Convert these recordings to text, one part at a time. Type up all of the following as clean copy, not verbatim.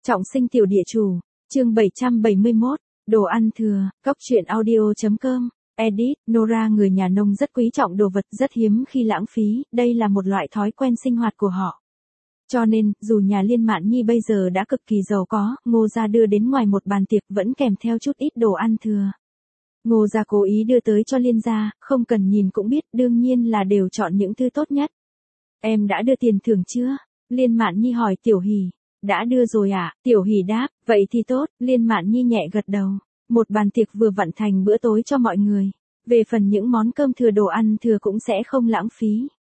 Trọng sinh tiểu địa chủ, chương 771, đồ ăn thừa, góc truyện audio.com, edit, Nora người nhà nông rất quý trọng đồ vật rất hiếm khi lãng phí, đây là một loại thói quen sinh hoạt của họ. Cho nên, dù nhà Liên Mạn Nhi bây giờ đã cực kỳ giàu có, Ngô gia đưa đến ngoài một bàn tiệc vẫn kèm theo chút ít đồ ăn thừa. Ngô gia cố ý đưa tới cho Liên gia, không cần nhìn cũng biết, đương nhiên là đều chọn những thứ tốt nhất. Em đã đưa tiền thưởng chưa? Liên Mạn Nhi hỏi Tiểu Hỷ. Đã đưa rồi ạ, Tiểu Hỷ đáp, vậy thì tốt, Liên Mạn Nhi nhẹ gật đầu. Một bàn tiệc vừa vặn thành bữa tối cho mọi người. Về phần những món cơm thừa đồ ăn thừa cũng sẽ không lãng phí.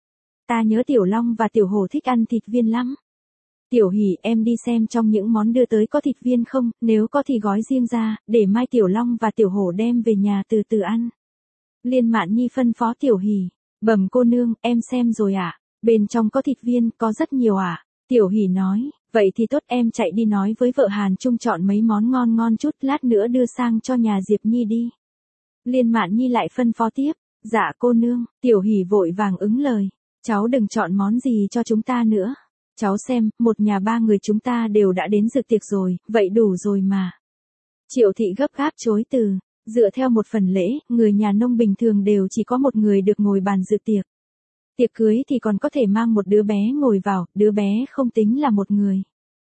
Ta nhớ Tiểu Long và Tiểu Hổ thích ăn thịt viên lắm. Tiểu Hỷ, em đi xem trong những món đưa tới có thịt viên không, nếu có thì gói riêng ra, để mai Tiểu Long và Tiểu Hổ đem về nhà từ từ ăn. Liên Mạn Nhi phân phó Tiểu Hỷ, bẩm cô nương, em xem rồi ạ, bên trong có thịt viên, có rất nhiều ạ. Tiểu Hỷ nói, vậy thì tốt, em chạy đi nói với vợ Hàn Trung chọn mấy món ngon ngon chút, lát nữa đưa sang cho nhà Diệp Nhi đi. Liên Mạn Nhi lại phân phó tiếp, dạ cô nương. Tiểu Hỷ vội vàng ứng lời, cháu đừng chọn món gì cho chúng ta nữa. Cháu xem, một nhà ba người chúng ta đều đã đến dự tiệc rồi, vậy đủ rồi mà. Triệu thị gấp gáp chối từ, dựa theo một phần lễ, người nhà nông bình thường đều chỉ có một người được ngồi bàn dự tiệc. Tiệc cưới thì còn có thể mang một đứa bé ngồi vào, đứa bé không tính là một người.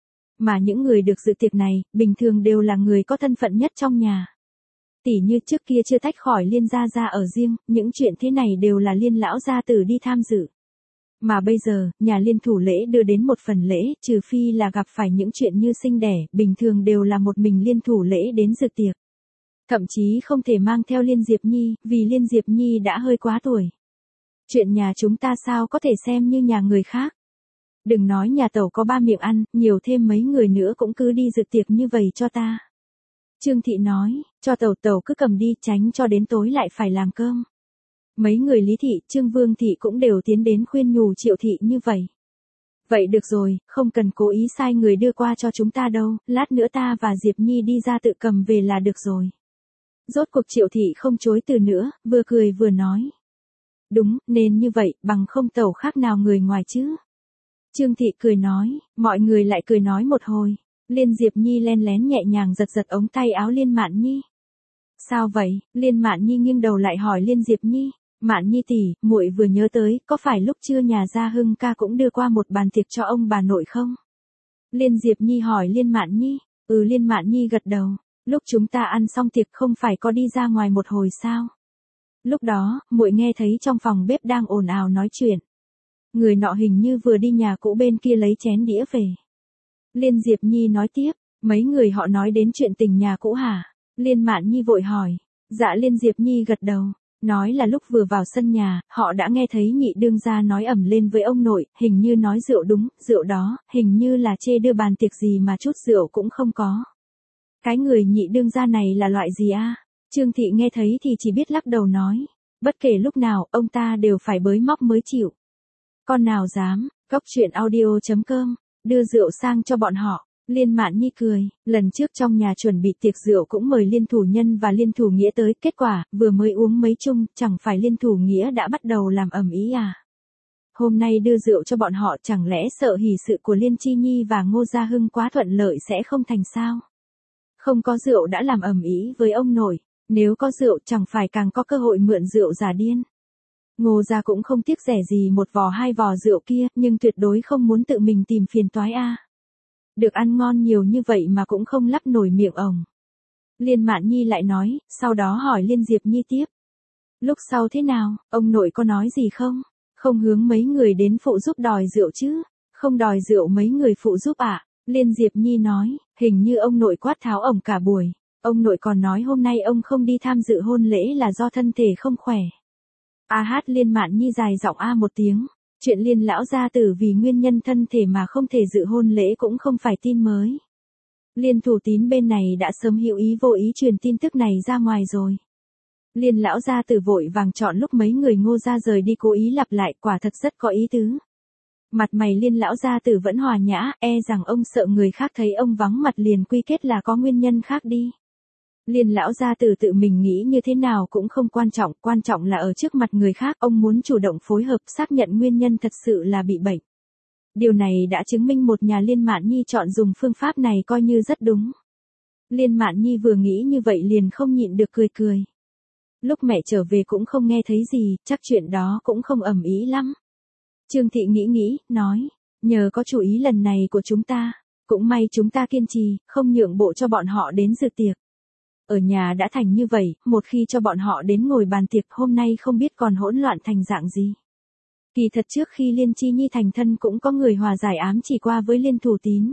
Mà những người được dự tiệc này, bình thường đều là người có thân phận nhất trong nhà. Tỉ như trước kia chưa tách khỏi Liên gia gia ở riêng, những chuyện thế này đều là Liên lão gia tử đi tham dự. Mà bây giờ, nhà Liên thủ lễ đưa đến một phần lễ, trừ phi là gặp phải những chuyện như sinh đẻ, bình thường đều là một mình Liên thủ lễ đến dự tiệc. Thậm chí không thể mang theo Liên Diệp Nhi, vì Liên Diệp Nhi đã hơi quá tuổi. Chuyện nhà chúng ta sao có thể xem như nhà người khác. Đừng nói nhà tẩu có ba miệng ăn, nhiều thêm mấy người nữa cũng cứ đi dự tiệc như vậy cho ta. Trương Thị nói, cho tẩu cứ cầm đi, tránh cho đến tối lại phải làm cơm. Mấy người Lý Thị, Trương Vương Thị cũng đều tiến đến khuyên nhủ Triệu Thị như vậy. Vậy được rồi, không cần cố ý sai người đưa qua cho chúng ta đâu, lát nữa ta và Diệp Nhi đi ra tự cầm về là được rồi. Rốt cuộc Triệu Thị không chối từ nữa, vừa cười vừa nói. Đúng, nên như vậy, bằng không tẩu khác nào người ngoài chứ. Trương Thị cười nói, mọi người lại cười nói một hồi. Liên Diệp Nhi len lén nhẹ nhàng giật giật ống tay áo Liên Mạn Nhi. Sao vậy? Liên Mạn Nhi nghiêng đầu lại hỏi Liên Diệp Nhi. Mạn Nhi tỷ, muội vừa nhớ tới, có phải lúc trưa nhà Gia Hưng ca cũng đưa qua một bàn tiệc cho ông bà nội không? Liên Diệp Nhi hỏi Liên Mạn Nhi. Liên Mạn Nhi gật đầu. Lúc chúng ta ăn xong tiệc không phải có đi ra ngoài một hồi sao? Lúc đó, muội nghe thấy trong phòng bếp đang ồn ào nói chuyện. Người nọ hình như vừa đi nhà cũ bên kia lấy chén đĩa về. Liên Diệp Nhi nói tiếp, mấy người họ nói đến chuyện tình nhà cũ hả? Liên Mạn Nhi vội hỏi. Dạ Liên Diệp Nhi gật đầu, nói là lúc vừa vào sân nhà, họ đã nghe thấy nhị đương gia nói ầm lên với ông nội, hình như nói rượu đúng, rượu đó, hình như là chê đưa bàn tiệc gì mà chút rượu cũng không có. Cái người nhị đương gia này là loại gì a? Trương Thị nghe thấy thì chỉ biết lắc đầu nói, bất kể lúc nào, ông ta đều phải bới móc mới chịu. Con nào dám, góc truyện audio.com, đưa rượu sang cho bọn họ. Liên Mạn Nhi cười, lần trước trong nhà chuẩn bị tiệc rượu cũng mời Liên Thủ Nhân và Liên Thủ Nghĩa tới, kết quả, vừa mới uống mấy chung, chẳng phải Liên Thủ Nghĩa đã bắt đầu làm ầm ĩ à. Hôm nay đưa rượu cho bọn họ chẳng lẽ sợ hỷ sự của Liên Chi Nhi và Ngô Gia Hưng quá thuận lợi sẽ không thành sao? Không có rượu đã làm ầm ĩ với ông nội, nếu có rượu chẳng phải càng có cơ hội mượn rượu giả điên. Ngô gia cũng không tiếc rẻ gì một vò hai vò rượu kia, nhưng tuyệt đối không muốn tự mình tìm phiền toái a. Được ăn ngon nhiều như vậy mà cũng không lắp nổi miệng ổng. Liên Mạn Nhi lại nói, sau đó hỏi Liên Diệp Nhi tiếp. Lúc sau thế nào, ông nội có nói gì không? Không hướng mấy người đến phụ giúp đòi rượu chứ? Không đòi rượu mấy người phụ giúp ạ? Liên Diệp Nhi nói, hình như ông nội quát tháo ổng cả buổi. Ông nội còn nói hôm nay ông không đi tham dự hôn lễ là do thân thể không khỏe. Liên Mạn Nhi dài giọng a một tiếng. Chuyện Liên lão gia tử vì nguyên nhân thân thể mà không thể dự hôn lễ cũng không phải tin mới. Liên Thủ Tín bên này đã sớm hữu ý vô ý truyền tin tức này ra ngoài rồi. Liên lão gia tử vội vàng chọn lúc mấy người Ngô gia rời đi cố ý lặp lại, quả thật rất có ý tứ. Mặt mày Liên lão gia tử vẫn hòa nhã, rằng ông sợ người khác thấy ông vắng mặt liền quy kết là có nguyên nhân khác đi. Liên lão gia tử tự mình nghĩ như thế nào cũng không quan trọng là ở trước mặt người khác ông muốn chủ động phối hợp xác nhận nguyên nhân thật sự là bị bệnh. Điều này đã chứng minh một nhà Liên Mạn Nhi chọn dùng phương pháp này coi như rất đúng. Liên Mạn Nhi vừa nghĩ như vậy liền không nhịn được cười cười. Lúc mẹ trở về cũng không nghe thấy gì, chắc chuyện đó cũng không ầm ĩ lắm. Trương Thị nghĩ, nói, nhờ có chủ ý lần này của chúng ta, cũng may chúng ta kiên trì, không nhượng bộ cho bọn họ đến dự tiệc. Ở nhà đã thành như vậy, một khi cho bọn họ đến ngồi bàn tiệc hôm nay không biết còn hỗn loạn thành dạng gì. Kỳ thật trước khi Liên Chi Nhi thành thân cũng có người hòa giải ám chỉ qua với Liên Thủ Tín.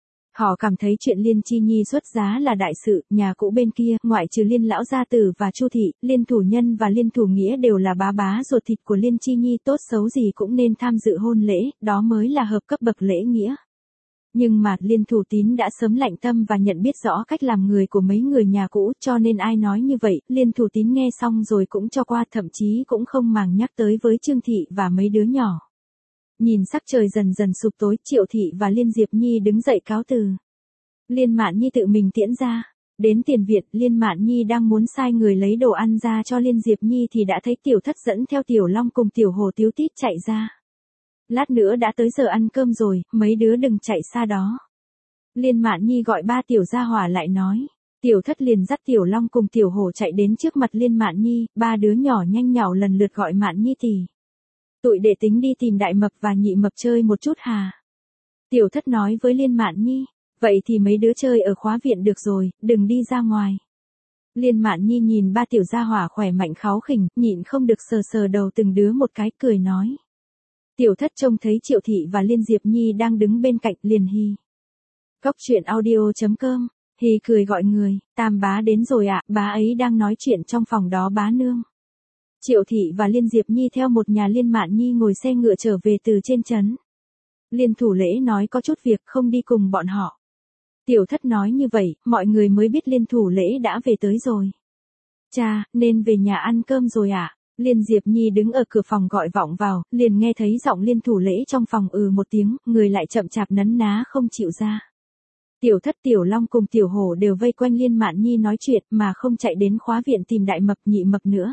Họ cảm thấy chuyện Liên Chi Nhi xuất giá là đại sự, nhà cũ bên kia, ngoại trừ Liên lão gia tử và Chu thị, Liên Thủ Nhân và Liên Thủ Nghĩa đều là bá ruột thịt của Liên Chi Nhi, tốt xấu gì cũng nên tham dự hôn lễ, đó mới là hợp cấp bậc lễ nghĩa. Nhưng mà Liên Thủ Tín đã sớm lạnh tâm và nhận biết rõ cách làm người của mấy người nhà cũ, cho nên ai nói như vậy, Liên Thủ Tín nghe xong rồi cũng cho qua, thậm chí cũng không màng nhắc tới với Trương Thị và mấy đứa nhỏ. Nhìn sắc trời dần dần sụp tối, Triệu Thị và Liên Diệp Nhi đứng dậy cáo từ. Liên Mạn Nhi tự mình tiễn ra. Đến tiền viện, Liên Mạn Nhi đang muốn sai người lấy đồ ăn ra cho Liên Diệp Nhi thì đã thấy Tiểu Thất dẫn theo Tiểu Long cùng Tiểu Hồ tíu tít chạy ra. Lát nữa đã tới giờ ăn cơm rồi, mấy đứa đừng chạy xa đó. Liên Mạn Nhi gọi ba tiểu gia hỏa lại nói. Tiểu Thất liền dắt Tiểu Long cùng Tiểu Hổ chạy đến trước mặt Liên Mạn Nhi, ba đứa nhỏ nhanh nhảu lần lượt gọi Mạn Nhi tỷ. Tụi để tính đi tìm Đại Mập và Nhị Mập chơi một chút hà. Tiểu Thất nói với Liên Mạn Nhi, vậy thì mấy đứa chơi ở khóa viện được rồi, đừng đi ra ngoài. Liên Mạn Nhi nhìn ba tiểu gia hỏa khỏe mạnh kháu khỉnh, nhịn không được sờ đầu từng đứa một cái, cười nói. Tiểu Thất trông thấy Triệu Thị và Liên Diệp Nhi đang đứng bên cạnh liền hi. Cóc truyện audio.com, hi cười gọi người, Tam bá đến rồi ạ, bá ấy đang nói chuyện trong phòng đó bá nương. Triệu Thị và Liên Diệp Nhi theo một nhà Liên Mạn Nhi ngồi xe ngựa trở về từ trên trấn. Liên Thủ Lễ nói có chút việc không đi cùng bọn họ. Tiểu Thất nói như vậy, mọi người mới biết Liên Thủ Lễ đã về tới rồi. Cha, nên về nhà ăn cơm rồi ạ. Liên Diệp Nhi đứng ở cửa phòng gọi vọng vào, liền nghe thấy giọng Liên Thủ Lễ trong phòng một tiếng, người lại chậm chạp nấn ná không chịu ra. Tiểu Thất, Tiểu Long cùng Tiểu Hổ đều vây quanh Liên Mạn Nhi nói chuyện mà không chạy đến khóa viện tìm Đại Mập Nhị Mập nữa.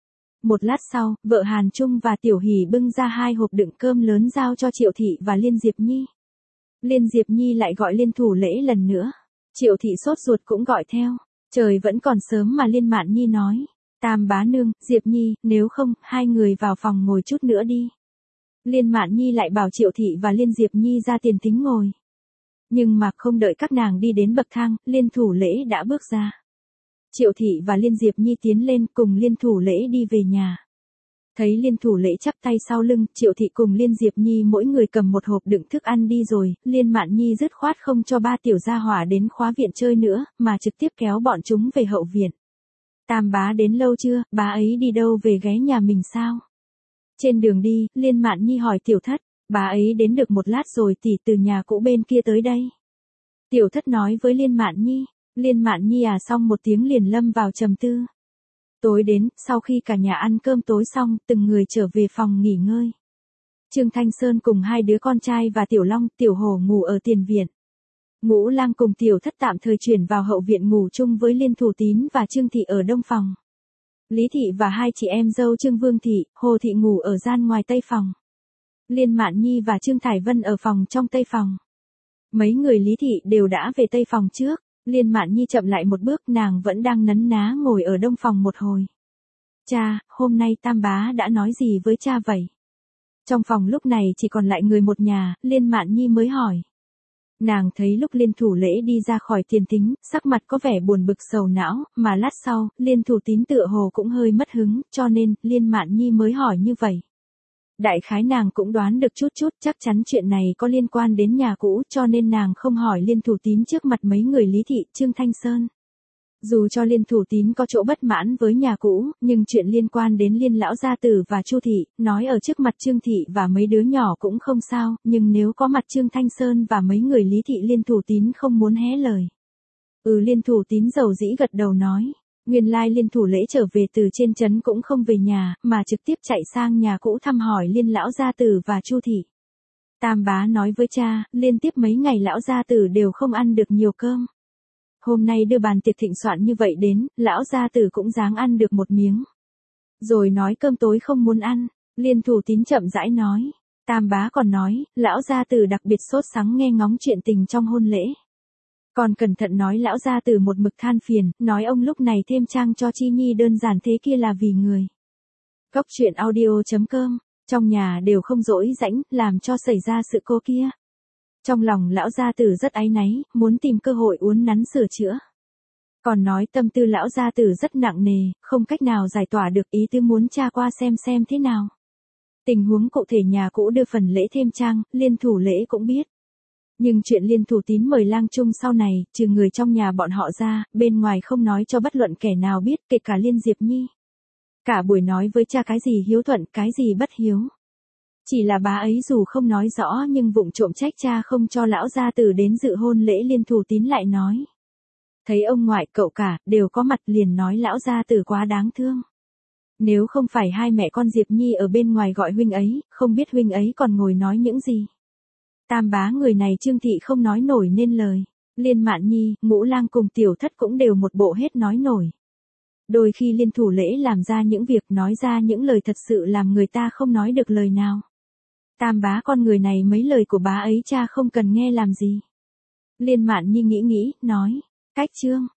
Một lát sau, vợ Hàn Trung và Tiểu Hỷ bưng ra 2 hộp đựng cơm lớn giao cho Triệu Thị và Liên Diệp Nhi. Liên Diệp Nhi lại gọi Liên Thủ Lễ lần nữa. Triệu Thị sốt ruột cũng gọi theo. Trời vẫn còn sớm mà Liên Mạn Nhi nói. Tam bá nương, Diệp Nhi, nếu không, hai người vào phòng ngồi chút nữa đi. Liên Mạn Nhi lại bảo Triệu Thị và Liên Diệp Nhi ra tiền thính ngồi. Nhưng mà không đợi các nàng đi đến bậc thang, Liên Thủ Lễ đã bước ra. Triệu Thị và Liên Diệp Nhi tiến lên cùng Liên Thủ Lễ đi về nhà. Thấy Liên Thủ Lễ chắp tay sau lưng, Triệu Thị cùng Liên Diệp Nhi mỗi người cầm một hộp đựng thức ăn đi rồi, Liên Mạn Nhi dứt khoát không cho ba tiểu gia hỏa đến khóa viện chơi nữa, mà trực tiếp kéo bọn chúng về hậu viện. Tam bá đến lâu chưa, bá ấy đi đâu về ghé nhà mình sao? Trên đường đi, Liên Mạn Nhi hỏi Tiểu Thất, bá ấy đến được một lát rồi tỷ từ nhà cũ bên kia tới đây. Tiểu Thất nói với Liên Mạn Nhi. Liên Mạn Nhi xong một tiếng liền lâm vào trầm tư. Tối đến, sau khi cả nhà ăn cơm tối xong, từng người trở về phòng nghỉ ngơi. Trương Thanh Sơn cùng 2 đứa con trai và Tiểu Long, Tiểu Hổ ngủ ở tiền viện. Ngũ Lang cùng Tiểu Thất tạm thời chuyển vào hậu viện ngủ chung với Liên Thủ Tín và Trương Thị ở đông phòng. Lý Thị và 2 chị em dâu Trương Vương Thị, Hồ Thị ngủ ở gian ngoài tây phòng. Liên Mạn Nhi và Trương Thải Vân ở phòng trong tây phòng. Mấy người Lý Thị đều đã về tây phòng trước. Liên Mạn Nhi chậm lại một bước, nàng vẫn đang nấn ná ngồi ở đông phòng một hồi. Cha, hôm nay Tam bá đã nói gì với cha vậy? Trong phòng lúc này chỉ còn lại người một nhà, Liên Mạn Nhi mới hỏi. Nàng thấy lúc Liên Thủ Lễ đi ra khỏi tiền thính, sắc mặt có vẻ buồn bực sầu não, mà lát sau, Liên Thủ Tín tựa hồ cũng hơi mất hứng, cho nên, Liên Mạn Nhi mới hỏi như vậy. Đại khái nàng cũng đoán được chút, chắc chắn chuyện này có liên quan đến nhà cũ, cho nên nàng không hỏi Liên Thủ Tín trước mặt mấy người Lý Thị, Trương Thanh Sơn. Dù cho Liên Thủ Tín có chỗ bất mãn với nhà cũ, nhưng chuyện liên quan đến Liên lão gia tử và Chu Thị, nói ở trước mặt Trương Thị và mấy đứa nhỏ cũng không sao, nhưng nếu có mặt Trương Thanh Sơn và mấy người Lý Thị, Liên Thủ Tín không muốn hé lời. Liên Thủ Tín dầu dĩ gật đầu nói. Nguyên lai Liên Thủ Lễ trở về từ trên trấn cũng không về nhà, mà trực tiếp chạy sang nhà cũ thăm hỏi Liên lão gia tử và Chu Thị. Tam bá nói với cha, liên tiếp mấy ngày lão gia tử đều không ăn được nhiều cơm. Hôm nay đưa bàn tiệc thịnh soạn như vậy đến, lão gia tử cũng dáng ăn được một miếng. Rồi nói cơm tối không muốn ăn, Liên Thủ Tín chậm rãi nói. Tam bá còn nói, lão gia tử đặc biệt sốt sắng nghe ngóng chuyện tình trong hôn lễ. Còn cẩn thận nói lão gia tử một mực than phiền, nói ông lúc này thêm trang cho Chi Nhi đơn giản thế kia là vì người. Cốc truyện audio.com, trong nhà đều không dỗi rãnh, làm cho xảy ra sự cố kia. Trong lòng lão gia tử rất áy náy, muốn tìm cơ hội uốn nắn sửa chữa. Còn nói tâm tư lão gia tử rất nặng nề, không cách nào giải tỏa được, ý tứ muốn tra qua xem thế nào. Tình huống cụ thể nhà cũ đưa phần lễ thêm trang, Liên Thủ lễ cũng biết. Nhưng chuyện Liên Thủ Tín mời lang chung sau này, trừ người trong nhà bọn họ ra, bên ngoài không nói cho bất luận kẻ nào biết, kể cả Liên Diệp Nhi. Cả buổi nói với cha cái gì hiếu thuận, cái gì bất hiếu. Chỉ là bá ấy dù không nói rõ nhưng vụng trộm trách cha không cho lão gia tử đến dự hôn lễ Liên Thủ Tín lại nói. Thấy ông ngoại cậu cả, đều có mặt liền nói lão gia tử quá đáng thương. Nếu không phải hai mẹ con Diệp Nhi ở bên ngoài gọi huynh ấy, không biết huynh ấy còn ngồi nói những gì. Tam bá người này Trương Thị không nói nổi nên lời. Liên Mạn Nhi, Ngũ Lang cùng Tiểu Thất cũng đều một bộ hết nói nổi. Đôi khi Liên Thủ lễ làm ra những việc nói ra những lời thật sự làm người ta không nói được lời nào. Tam bá con người này mấy lời của bá ấy cha không cần nghe làm gì. Liên Mạn Nhi nghĩ, nói, cách Trương